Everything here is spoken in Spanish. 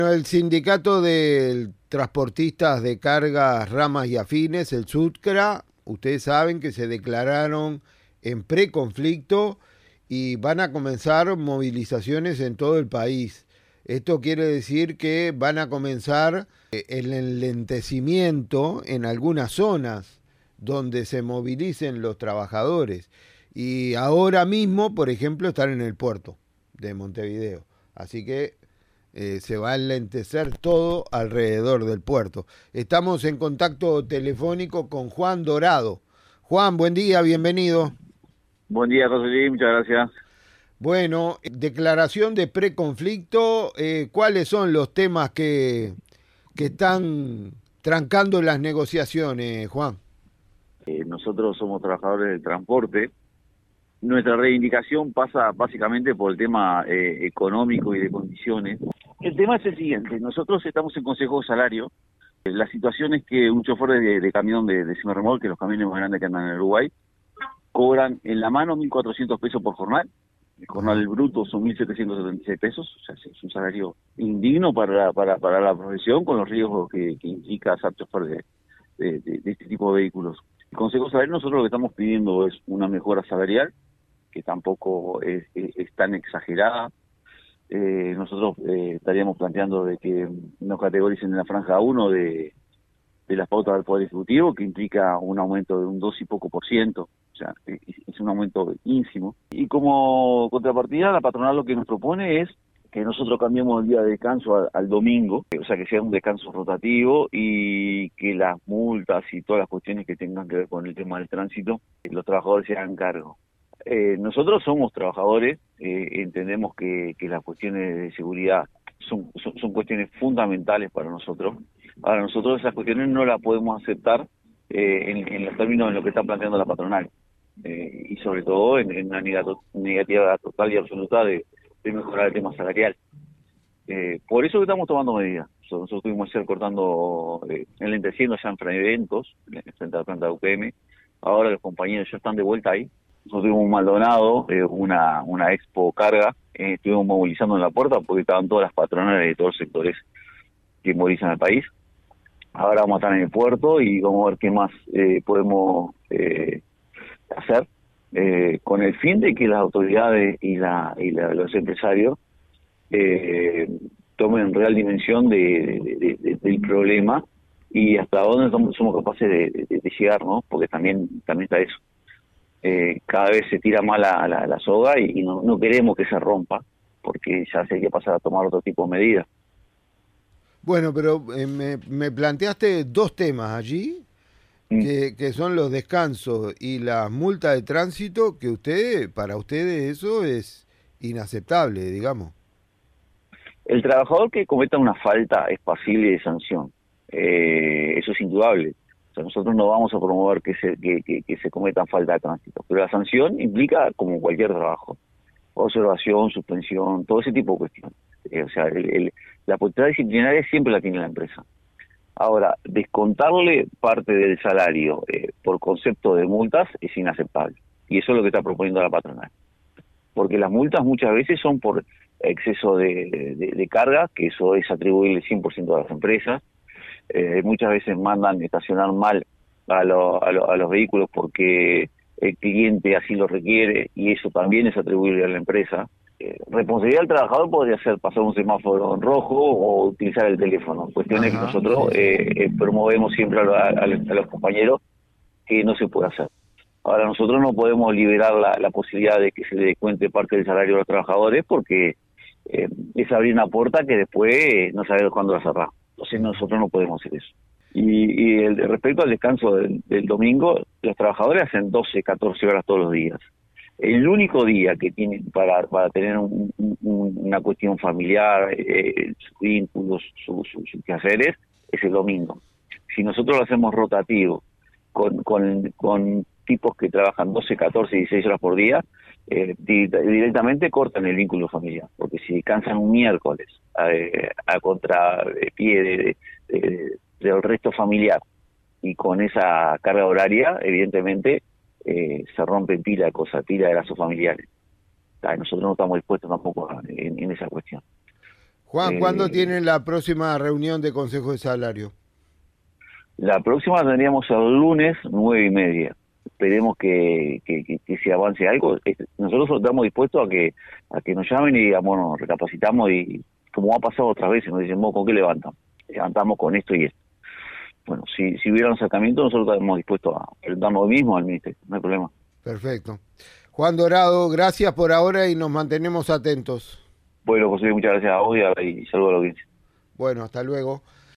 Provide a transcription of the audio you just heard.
El sindicato de transportistas de cargas, ramas y afines, el SUTCRA, ustedes saben que se declararon en preconflicto y van a comenzar movilizaciones en todo el país. Esto quiere decir que van a comenzar el enlentecimiento en algunas zonas donde se movilicen los trabajadores. Y ahora mismo, por ejemplo, están en el puerto de Montevideo. Así que se va a enlentecer todo alrededor del puerto. Estamos en contacto telefónico con Juan Dorado. Juan, buen día, bienvenido. Buen día, José Luis, muchas gracias. Bueno, declaración de preconflicto, ¿cuáles son los temas que están trancando las negociaciones, Juan? Nosotros somos trabajadores del transporte. Nuestra reivindicación pasa básicamente por el tema económico y de condiciones. El tema es el siguiente: nosotros estamos en Consejo de Salario. La situación es que un chofer de camión de semirremolque, los camiones más grandes que andan en Uruguay, cobran en la mano 1.400 pesos por jornal. El jornal bruto son 1.776 pesos, o sea, es un salario indigno para la profesión, con los riesgos que implica ser chofer de este tipo de vehículos. El Consejo Salarial, nosotros lo que estamos pidiendo es una mejora salarial, que tampoco es tan exagerada. Nosotros estaríamos planteando de que nos categoricen en la franja 1 de las pautas del Poder Ejecutivo, que implica un aumento de un 2 y poco por ciento, o sea, es un aumento ínfimo. Y como contrapartida, la patronal lo que nos propone es que nosotros cambiemos el día de descanso al domingo, o sea, que sea un descanso rotativo y que las multas y todas las cuestiones que tengan que ver con el tema del tránsito, los trabajadores se hagan cargo. Nosotros somos trabajadores, entendemos que las cuestiones de seguridad son cuestiones fundamentales para nosotros. Ahora, nosotros esas cuestiones no las podemos aceptar en los términos en lo que está planteando la patronal, y sobre todo en una negativa total y absoluta de mejorar el tema salarial. Por eso que estamos tomando medidas. Nosotros estuvimos ayer cortando, enlenteciendo ya en eventos, frente a la planta de UPM. Ahora los compañeros ya están de vuelta ahí. Nosotros tuvimos un Maldonado, una expo carga, estuvimos movilizando en la puerta porque estaban todas las patronales de todos los sectores que movilizan al país. Ahora vamos a estar en el puerto y vamos a ver qué más podemos hacer, con el fin de que las autoridades y los empresarios tomen real dimensión del problema y hasta dónde somos capaces de llegar, ¿no? Porque también está eso. Cada vez se tira más la soga y no queremos que se rompa, porque ya se hay que pasar a tomar otro tipo de medidas. Bueno, pero me planteaste dos temas allí, que son los descansos y las multas de tránsito, que para ustedes eso es inaceptable, digamos. El trabajador que cometa una falta es pasible de sanción. Eso es indudable. O sea, nosotros no vamos a promover que se cometan falta de tránsito, pero la sanción implica, como cualquier trabajo, observación, suspensión, todo ese tipo de cuestiones. O sea, la potestad disciplinaria siempre la tiene la empresa. Ahora, descontarle parte del salario por concepto de multas es inaceptable. Y eso es lo que está proponiendo la patronal. Porque las multas muchas veces son por exceso de carga, que eso es atribuible 100% a las empresas. Muchas veces mandan estacionar mal a los vehículos porque el cliente así lo requiere, y eso también es atribuible a la empresa. Responsabilidad del trabajador podría ser pasar un semáforo en rojo o utilizar el teléfono, cuestiones que Ajá, nosotros sí, sí. promovemos siempre a los compañeros que no se puede hacer. Ahora, nosotros no podemos liberar la posibilidad de que se le descuente parte del salario a los trabajadores, porque es abrir una puerta que después no sabemos cuándo la cerrar. Entonces nosotros no podemos hacer eso. Respecto al descanso del domingo, los trabajadores hacen 12, 14 horas todos los días. El único día que tienen para tener una cuestión familiar, sus vínculos, sus quehaceres, es el domingo. Si nosotros lo hacemos rotativo, con tipos que trabajan 12, 14, 16 horas por día, directamente cortan el vínculo familiar, porque si descansan un miércoles a contrapié del resto familiar y con esa carga horaria, evidentemente se rompen pila de cosas, pila de lazos familiares. Nosotros no estamos dispuestos tampoco en esa cuestión. Juan, ¿cuándo tienen la próxima reunión de Consejo de Salario? La próxima tendríamos el lunes 9:30. Esperemos que se avance algo. Nosotros estamos dispuestos a que nos llamen y digamos, nos recapacitamos y como ha pasado otras veces, nos dicen, ¿con qué levantan? Levantamos con esto y esto. Bueno, si hubiera un acercamiento, nosotros estamos dispuestos a presentarnos hoy mismo al ministerio, no hay problema. Perfecto. Juan Dorado, gracias por ahora y nos mantenemos atentos. Bueno, José, muchas gracias a vos y saludos a la audiencia. Bueno, hasta luego.